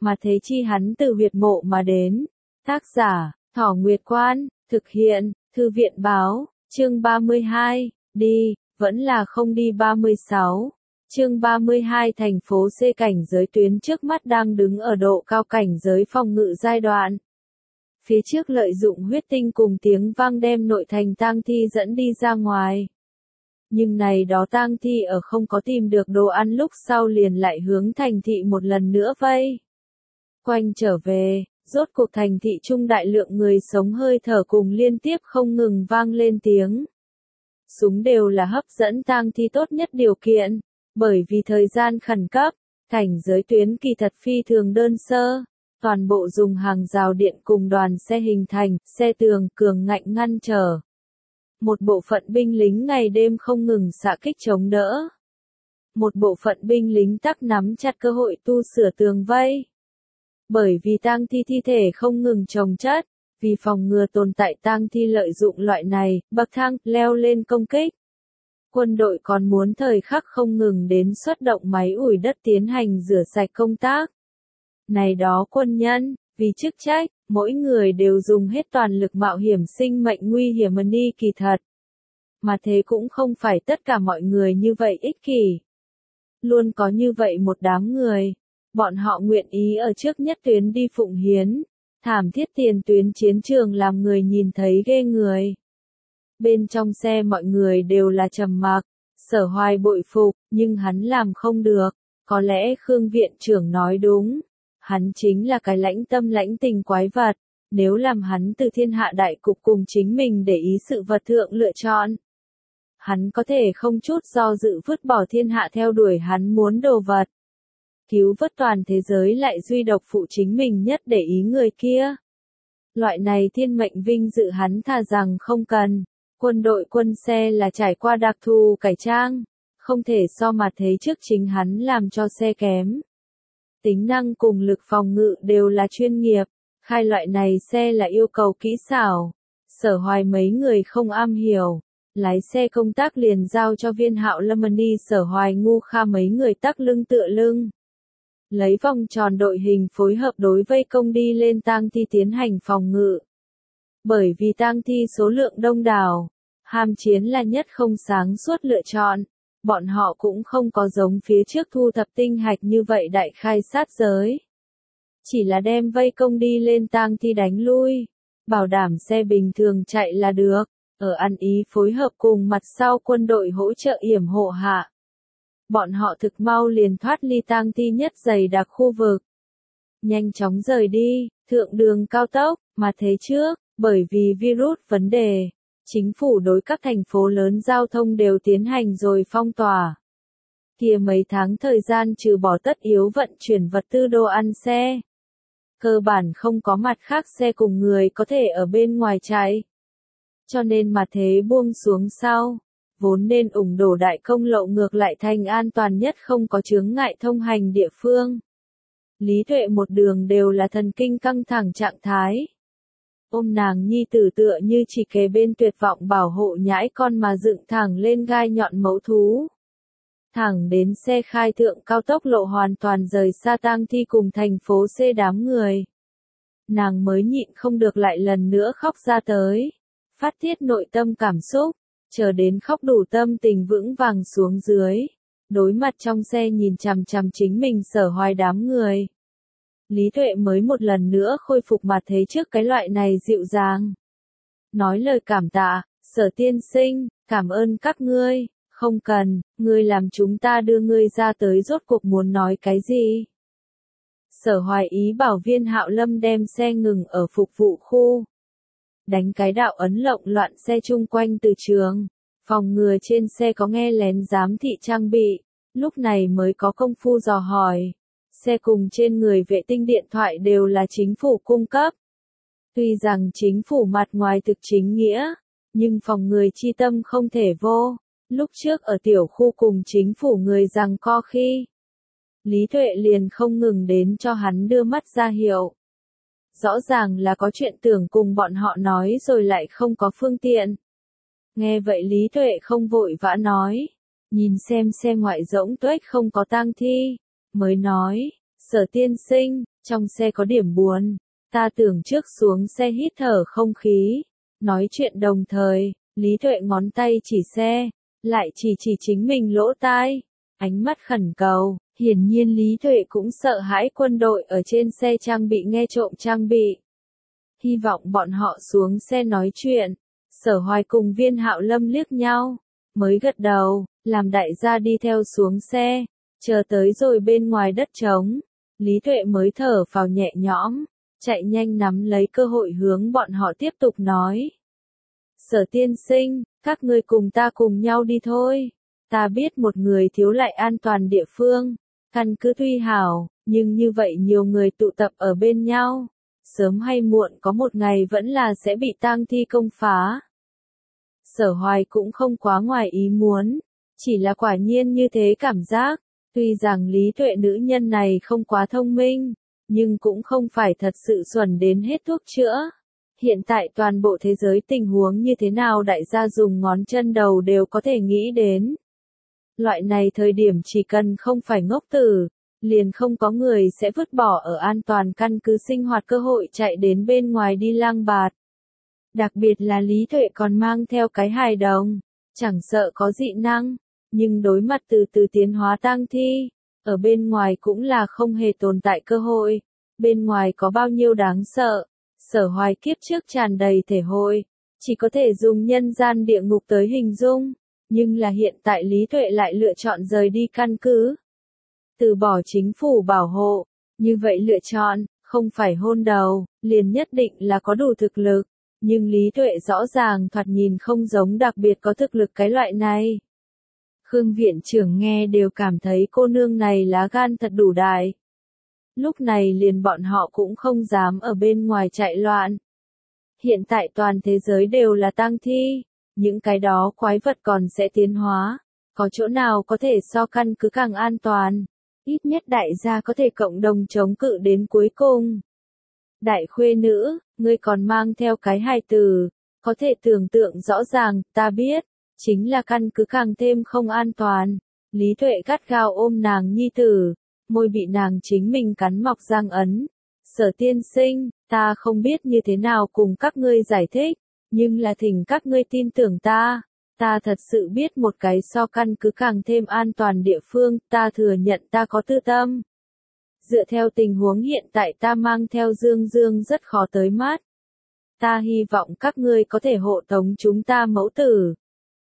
mà thế chi hắn từ huyệt mộ mà đến. Tác giả, Thỏ Nguyệt Quan, thực hiện, Thư viện báo, chương 32, đi, vẫn là không đi 36. Chương 32 thành phố C cảnh giới tuyến trước mắt đang đứng ở độ cao cảnh giới phòng ngự giai đoạn. Phía trước lợi dụng huyết tinh cùng tiếng vang đem nội thành tang thi dẫn đi ra ngoài. Nhưng này đó tang thi ở không có tìm được đồ ăn lúc sau liền lại hướng thành thị một lần nữa vây quanh trở về, rốt cuộc thành thị trung đại lượng người sống hơi thở cùng liên tiếp không ngừng vang lên tiếng. Súng đều là hấp dẫn tang thi tốt nhất điều kiện, bởi vì thời gian khẩn cấp, cảnh giới tuyến kỳ thật phi thường đơn sơ. Toàn bộ dùng hàng rào điện cùng đoàn xe hình thành, xe tường, cường ngạnh ngăn trở. Một bộ phận binh lính ngày đêm không ngừng xạ kích chống đỡ. Một bộ phận binh lính tắc nắm chặt cơ hội tu sửa tường vây. Bởi vì tang thi thi thể không ngừng chồng chất, vì phòng ngừa tồn tại tang thi lợi dụng loại này, bậc thang, leo lên công kích. Quân đội còn muốn thời khắc không ngừng đến xuất động máy ủi đất tiến hành rửa sạch công tác. Này đó quân nhân, vì chức trách, mỗi người đều dùng hết toàn lực mạo hiểm sinh mệnh nguy hiểm đi kỳ thật. Mà thế cũng không phải tất cả mọi người như vậy ích kỷ. Luôn có như vậy một đám người. Bọn họ nguyện ý ở trước nhất tuyến đi phụng hiến. Thảm thiết tiền tuyến chiến trường làm người nhìn thấy ghê người. Bên trong xe mọi người đều là trầm mặc. Sở Hoài bội phục, nhưng hắn làm không được. Có lẽ Khương viện trưởng nói đúng. Hắn chính là cái lãnh tâm lãnh tình quái vật, nếu làm hắn từ thiên hạ đại cục cùng chính mình để ý sự vật thượng lựa chọn. Hắn có thể không chút do dự vứt bỏ thiên hạ theo đuổi hắn muốn đồ vật. Cứu vớt toàn thế giới lại duy độc phụ chính mình nhất để ý người kia. Loại này thiên mệnh vinh dự hắn thà rằng không cần. Quân đội quân xe là trải qua đặc thù cải trang, không thể so mà thấy trước chính hắn làm cho xe kém. Tính năng cùng lực phòng ngự đều là chuyên nghiệp, khai loại này xe là yêu cầu kỹ xảo. Sở Hoài mấy người không am hiểu, lái xe công tác liền giao cho Viên Hạo Lâm đi. Sở Hoài ngu kha mấy người tắc lưng tựa lưng. Lấy vòng tròn đội hình phối hợp đối vây công đi lên tang thi tiến hành phòng ngự. Bởi vì tang thi số lượng đông đảo, ham chiến là nhất không sáng suốt lựa chọn. Bọn họ cũng không có giống phía trước thu thập tinh hạch như vậy đại khai sát giới. Chỉ là đem vây công đi lên tang thi đánh lui. Bảo đảm xe bình thường chạy là được. Ở ăn ý phối hợp cùng mặt sau quân đội hỗ trợ yểm hộ hạ. Bọn họ thực mau liền thoát ly tang thi nhất dày đặc khu vực. Nhanh chóng rời đi, thượng đường cao tốc, mà thế trước, bởi vì virus vấn đề. Chính phủ đối các thành phố lớn giao thông đều tiến hành rồi phong tỏa. Kia mấy tháng thời gian trừ bỏ tất yếu vận chuyển vật tư đồ ăn xe. Cơ bản không có mặt khác xe cùng người có thể ở bên ngoài chạy. Cho nên mà thế buông xuống sau. Vốn nên ủng đổ đại công lộ ngược lại thành an toàn nhất không có chướng ngại thông hành địa phương. Lý Tuệ một đường đều là thần kinh căng thẳng trạng thái. Ôm nàng nhi tử tựa như chỉ kề bên tuyệt vọng bảo hộ nhãi con mà dựng thẳng lên gai nhọn mẫu thú. Thẳng đến xe khai thượng cao tốc lộ hoàn toàn rời xa tang thi cùng thành phố C đám người. Nàng mới nhịn không được lại lần nữa khóc ra tới. Phát tiết nội tâm cảm xúc, chờ đến khóc đủ tâm tình vững vàng xuống dưới. Đối mặt trong xe nhìn chằm chằm chính mình Sở Hoài đám người. Lý Tuệ mới một lần nữa khôi phục mà thấy trước cái loại này dịu dàng. Nói lời cảm tạ, Sở tiên sinh, cảm ơn các ngươi, không cần, ngươi làm chúng ta đưa ngươi ra tới rốt cuộc muốn nói cái gì. Sở Hoài ý bảo Viên Hạo Lâm đem xe ngừng ở phục vụ khu. Đánh cái đạo ấn lộng loạn xe chung quanh từ trường, phòng ngừa trên xe có nghe lén giám thị trang bị, lúc này mới có công phu dò hỏi. Xe cùng trên người vệ tinh điện thoại đều là chính phủ cung cấp. Tuy rằng chính phủ mặt ngoài thực chính nghĩa, nhưng phòng người chi tâm không thể vô. Lúc trước ở tiểu khu cùng chính phủ người giằng co khi, Lý Tuệ liền không ngừng đến cho hắn đưa mắt ra hiệu. Rõ ràng là có chuyện tưởng cùng bọn họ nói rồi lại không có phương tiện. Nghe vậy Lý Tuệ không vội vã nói, nhìn xem xe ngoại rỗng tuếch không có tang thi, mới nói, Sở tiên sinh, Trong xe có điểm buồn, ta tưởng trước xuống xe hít thở không khí. Nói chuyện đồng thời, Lý Tuệ ngón tay chỉ xe, lại chỉ chính mình lỗ tai. Ánh mắt khẩn cầu, hiển nhiên Lý Tuệ cũng sợ hãi quân đội ở trên xe trang bị nghe trộm trang bị. Hy vọng bọn họ xuống xe nói chuyện. Sở Hoài cùng Viên Hạo Lâm liếc nhau, mới gật đầu, làm đại gia đi theo xuống xe, chờ tới rồi bên ngoài đất trống. Lý Tuệ mới thở phào nhẹ nhõm, chạy nhanh nắm lấy cơ hội hướng bọn họ tiếp tục nói. Sở tiên sinh, các ngươi cùng ta cùng nhau đi thôi. Ta biết một người thiếu lại an toàn địa phương, căn cứ tuy hảo, nhưng như vậy nhiều người tụ tập ở bên nhau, sớm hay muộn có một ngày vẫn là sẽ bị tang thi công phá. Sở Hoài cũng không quá ngoài ý muốn, chỉ là quả nhiên như thế cảm giác, tuy rằng Lý Tuệ nữ nhân này không quá thông minh, nhưng cũng không phải thật sự xuẩn đến hết thuốc chữa. Hiện tại toàn bộ thế giới tình huống như thế nào đại gia dùng ngón chân đầu đều có thể nghĩ đến. Loại này thời điểm chỉ cần không phải ngốc tử, liền không có người sẽ vứt bỏ ở an toàn căn cứ sinh hoạt cơ hội chạy đến bên ngoài đi lang bạt. Đặc biệt là Lý Tuệ còn mang theo cái hài đồng, chẳng sợ có dị năng, nhưng đối mặt từ từ tiến hóa tang thi, ở bên ngoài cũng là không hề tồn tại cơ hội, bên ngoài có bao nhiêu đáng sợ, Sở Hoài kiếp trước tràn đầy thể hội, chỉ có thể dùng nhân gian địa ngục tới hình dung, nhưng là hiện tại Lý Tuệ lại lựa chọn rời đi căn cứ, từ bỏ chính phủ bảo hộ, như vậy lựa chọn, không phải hôn đầu, liền nhất định là có đủ thực lực. Nhưng Lý Tuệ rõ ràng thoạt nhìn không giống đặc biệt có thực lực cái loại này. Khương viện trưởng nghe đều cảm thấy cô nương này lá gan thật đủ đại. Lúc này liền bọn họ cũng không dám ở bên ngoài chạy loạn. Hiện tại toàn thế giới đều là tang thi, những cái đó quái vật còn sẽ tiến hóa, có chỗ nào có thể so căn cứ càng an toàn, ít nhất đại gia có thể cộng đồng chống cự đến cuối cùng. Đại khuê nữ, ngươi còn mang theo cái hài tử, có thể tưởng tượng rõ ràng, ta biết, chính là căn cứ càng thêm không an toàn. Lý Tuệ gắt gao ôm nàng nhi tử, môi bị nàng chính mình cắn mọc răng ấn. Sở tiên sinh, ta không biết như thế nào cùng các ngươi giải thích, nhưng là thỉnh các ngươi tin tưởng ta. Ta thật sự biết một cái so căn cứ càng thêm an toàn địa phương, ta thừa nhận ta có tư tâm. Dựa theo tình huống hiện tại ta mang theo Dương Dương rất khó tới mắt. Ta hy vọng các ngươi có thể hộ tống chúng ta mẫu tử.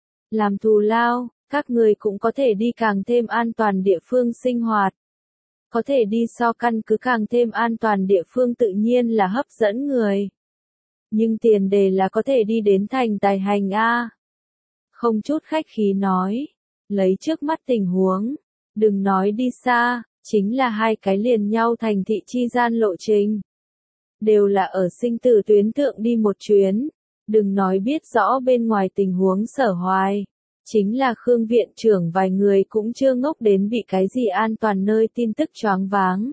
Làm thù lao, các ngươi cũng có thể đi càng thêm an toàn địa phương sinh hoạt. Có thể đi so căn cứ càng thêm an toàn địa phương tự nhiên là hấp dẫn người. Nhưng tiền đề là có thể đi đến thành tài hành A. Không chút khách khí nói. Lấy trước mắt tình huống. Đừng nói đi xa. Chính là hai cái liền nhau thành thị chi gian lộ trình. Đều là ở sinh tử tuyến thượng đi một chuyến. Đừng nói biết rõ bên ngoài tình huống Sở Hoài. Chính là Khương viện trưởng vài người cũng chưa ngốc đến bị cái gì an toàn nơi tin tức choáng váng.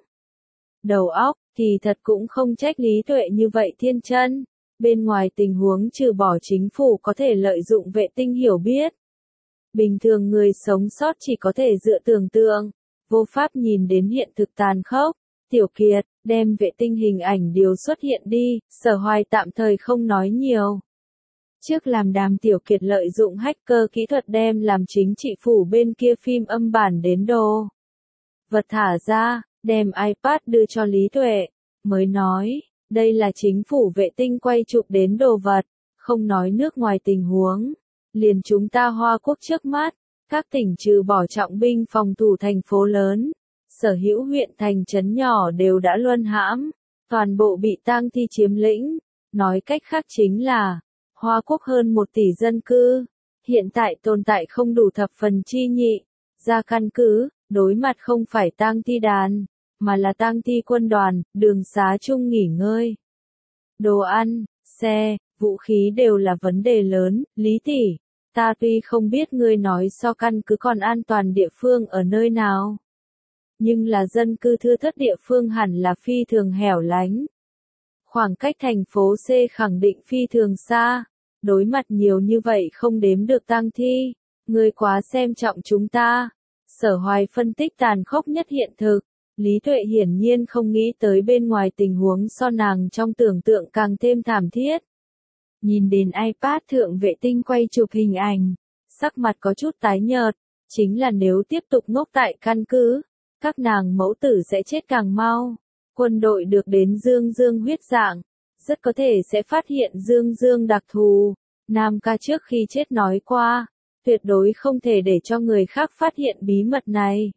Đầu óc, thì thật cũng không trách Lý Tuệ như vậy thiên chân. Bên ngoài tình huống trừ bỏ chính phủ có thể lợi dụng vệ tinh hiểu biết. Bình thường người sống sót chỉ có thể dựa tưởng tượng. Vô pháp nhìn đến hiện thực tàn khốc. Tiểu Kiệt, đem vệ tinh hình ảnh điều xuất hiện đi, Sở Hoài tạm thời không nói nhiều. Trước làm Đàm Tiểu Kiệt lợi dụng hacker kỹ thuật đem làm chính trị phủ bên kia phim âm bản đến đồ vật thả ra, đem iPad đưa cho Lý Tuệ, mới nói, đây là chính phủ vệ tinh quay chụp đến đồ vật, không nói nước ngoài tình huống, liền chúng ta Hoa Quốc trước mắt. Các tỉnh trừ bỏ trọng binh phòng thủ thành phố lớn, sở hữu huyện thành trấn nhỏ đều đã luân hãm, toàn bộ bị tang thi chiếm lĩnh. Nói cách khác chính là, Hoa Quốc hơn 1 tỷ dân cư, hiện tại tồn tại không đủ thập phần chi nhị, ra căn cứ, đối mặt không phải tang thi đàn, mà là tang thi quân đoàn, đường xá chung nghỉ ngơi. Đồ ăn, xe, vũ khí đều là vấn đề lớn, Lý tỷ. Ta tuy không biết ngươi nói so căn cứ còn an toàn địa phương ở nơi nào. Nhưng là dân cư thưa thớt địa phương hẳn là phi thường hẻo lánh. Khoảng cách thành phố C khẳng định phi thường xa. Đối mặt nhiều như vậy không đếm được tang thi. Ngươi quá xem trọng chúng ta. Sở Hoài phân tích tàn khốc nhất hiện thực. Lý Tuệ hiển nhiên không nghĩ tới bên ngoài tình huống so nàng trong tưởng tượng càng thêm thảm thiết. Nhìn đến iPad thượng vệ tinh quay chụp hình ảnh, sắc mặt có chút tái nhợt, chính là nếu tiếp tục ngốc tại căn cứ, các nàng mẫu tử sẽ chết càng mau. Quân đội được đến Dương Dương huyết dạng, rất có thể sẽ phát hiện Dương Dương đặc thù. Nam ca trước khi chết nói qua, tuyệt đối không thể để cho người khác phát hiện bí mật này.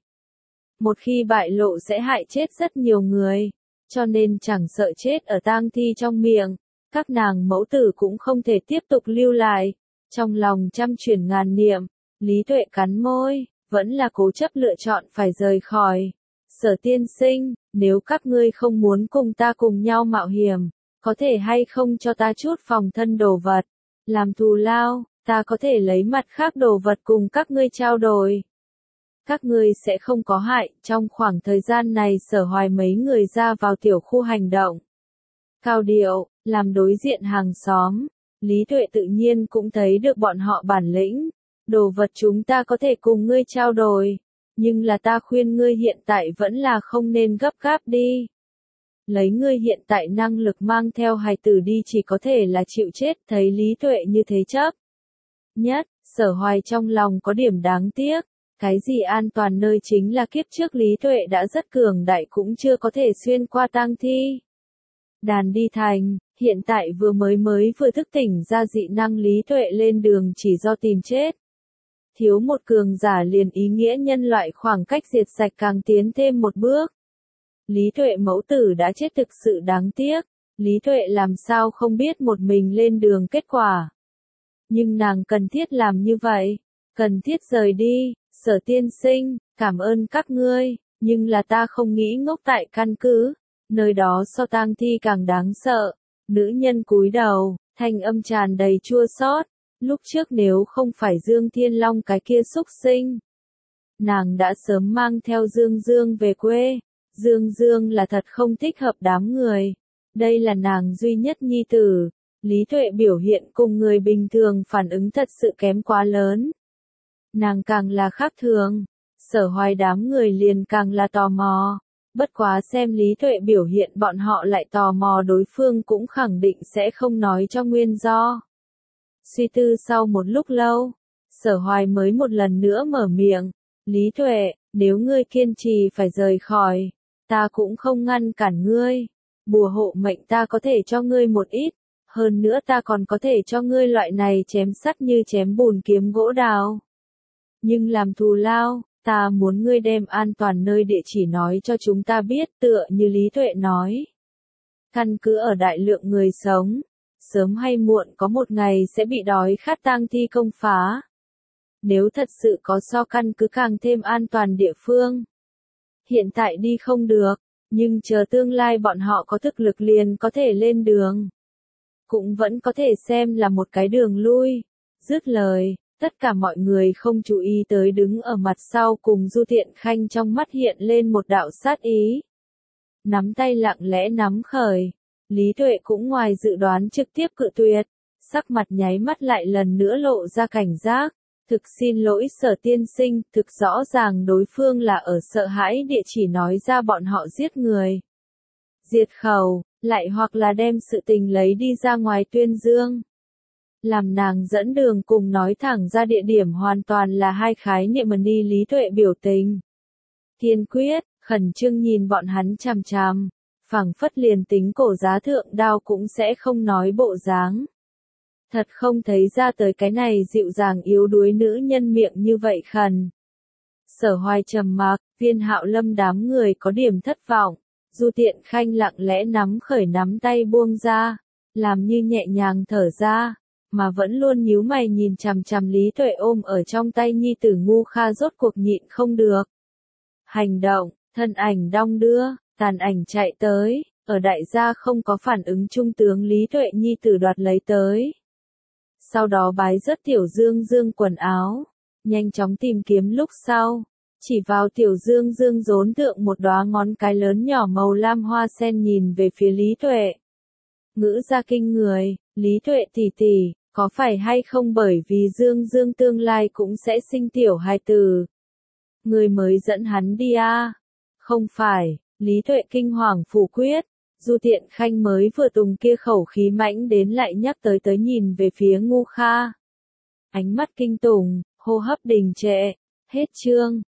Một khi bại lộ sẽ hại chết rất nhiều người, cho nên chẳng sợ chết ở tang thi trong miệng, các nàng mẫu tử cũng không thể tiếp tục lưu lại. Trong lòng trăm chuyển ngàn niệm, Lý Tuệ cắn môi, vẫn là cố chấp lựa chọn phải rời khỏi. Sở tiên sinh, nếu các ngươi không muốn cùng ta cùng nhau mạo hiểm, có thể hay không cho ta chút phòng thân đồ vật, làm thù lao, ta có thể lấy mặt khác đồ vật cùng các ngươi trao đổi. Các ngươi sẽ không có hại, trong khoảng thời gian này Sở Hoài mấy người ra vào tiểu khu hành động. Cao điệu, làm đối diện hàng xóm, Lý Tuệ tự nhiên cũng thấy được bọn họ bản lĩnh. Đồ vật chúng ta có thể cùng ngươi trao đổi, nhưng là ta khuyên ngươi hiện tại vẫn là không nên gấp gáp đi. Lấy ngươi hiện tại năng lực mang theo hài tử đi chỉ có thể là chịu chết, thấy Lý Tuệ như thế chấp. Nhất, Sở Hoài trong lòng có điểm đáng tiếc, cái gì an toàn nơi chính là kiếp trước Lý Tuệ đã rất cường đại cũng chưa có thể xuyên qua tang thi. Đàn đi thành, hiện tại vừa thức tỉnh ra dị năng Lý Tuệ lên đường chỉ do tìm chết. Thiếu một cường giả liền ý nghĩa nhân loại khoảng cách diệt sạch càng tiến thêm một bước. Lý Tuệ mẫu tử đã chết thực sự đáng tiếc, Lý Tuệ làm sao không biết một mình lên đường kết quả. Nhưng nàng cần thiết làm như vậy, cần thiết rời đi. Sở tiên sinh, cảm ơn các ngươi, nhưng là ta không nghĩ ngốc tại căn cứ, nơi đó so tang thi càng đáng sợ. Nữ nhân cúi đầu, thanh âm tràn đầy chua xót. Lúc trước nếu không phải Dương Thiên Long cái kia xúc sinh, nàng đã sớm mang theo Dương Dương về quê. Dương Dương là thật không thích hợp đám người. Đây là nàng duy nhất nhi tử. Lý Tuệ biểu hiện cùng người bình thường phản ứng thật sự kém quá lớn. Nàng càng là khác thường, Sở Hoài đám người liền càng là tò mò. Bất quá xem Lý Tuệ biểu hiện bọn họ lại tò mò đối phương cũng khẳng định sẽ không nói cho nguyên do. Suy tư sau một lúc lâu, Sở Hoài mới một lần nữa mở miệng. Lý Tuệ, nếu ngươi kiên trì phải rời khỏi, ta cũng không ngăn cản ngươi. Bùa hộ mệnh ta có thể cho ngươi một ít, hơn nữa ta còn có thể cho ngươi loại này chém sắt như chém bùn kiếm gỗ đào. Nhưng làm thù lao, ta muốn ngươi đem an toàn nơi địa chỉ nói cho chúng ta biết, tựa như Lý Tuệ nói. Căn cứ ở đại lượng người sống, sớm hay muộn có một ngày sẽ bị đói khát tang thi công phá. Nếu thật sự có so căn cứ càng thêm an toàn địa phương, hiện tại đi không được, nhưng chờ tương lai bọn họ có thực lực liền có thể lên đường. Cũng vẫn có thể xem là một cái đường lui. Dứt lời, tất cả mọi người không chú ý tới đứng ở mặt sau cùng Du Thiện Khanh trong mắt hiện lên một đạo sát ý. Nắm tay lặng lẽ nắm khởi. Lý Tuệ cũng ngoài dự đoán trực tiếp cự tuyệt. Sắc mặt nháy mắt lại lần nữa lộ ra cảnh giác. Thực xin lỗi Sở tiên sinh, thực rõ ràng đối phương là ở sợ hãi địa chỉ nói ra bọn họ giết người. Diệt khẩu, lại hoặc là đem sự tình lấy đi ra ngoài tuyên dương. Làm nàng dẫn đường cùng nói thẳng ra địa điểm hoàn toàn là hai khái niệm đi. Lý Tuệ biểu tình kiên quyết, khẩn trương nhìn bọn hắn chằm chằm, phảng phất liền tính cổ giá thượng đao cũng sẽ không nói bộ dáng. Thật không thấy ra tới cái này dịu dàng yếu đuối nữ nhân miệng như vậy khẩn. Sở Hoài trầm mặc, Viên Hạo Lâm đám người có điểm thất vọng. Du Tiện Khanh lặng lẽ nắm khởi nắm tay buông ra, làm như nhẹ nhàng thở ra, mà vẫn luôn nhíu mày nhìn chằm chằm Lý Tuệ ôm ở trong tay nhi tử Ngu Kha rốt cuộc nhịn không được. Hành động, thân ảnh đong đưa, tàn ảnh chạy tới, ở đại gia không có phản ứng trung tướng Lý Tuệ nhi tử đoạt lấy tới. Sau đó bái rớt Tiểu Dương Dương quần áo, nhanh chóng tìm kiếm lúc sau, chỉ vào Tiểu Dương Dương rốn thượng một đóa ngón cái lớn nhỏ màu lam hoa sen nhìn về phía Lý Tuệ. Ngữ ra kinh người, Lý Tuệ tỷ tỷ, có phải hay không bởi vì Dương Dương tương lai cũng sẽ sinh tiểu hài tử? Người mới dẫn hắn đi à? Không phải, Lý Tuệ kinh hoàng phủ quyết. Du Tiện Khanh mới vừa tùng kia khẩu khí mãnh đến lại nhắc tới nhìn về phía Ngu Kha. Ánh mắt kinh tủng, hô hấp đình trệ. Hết chương.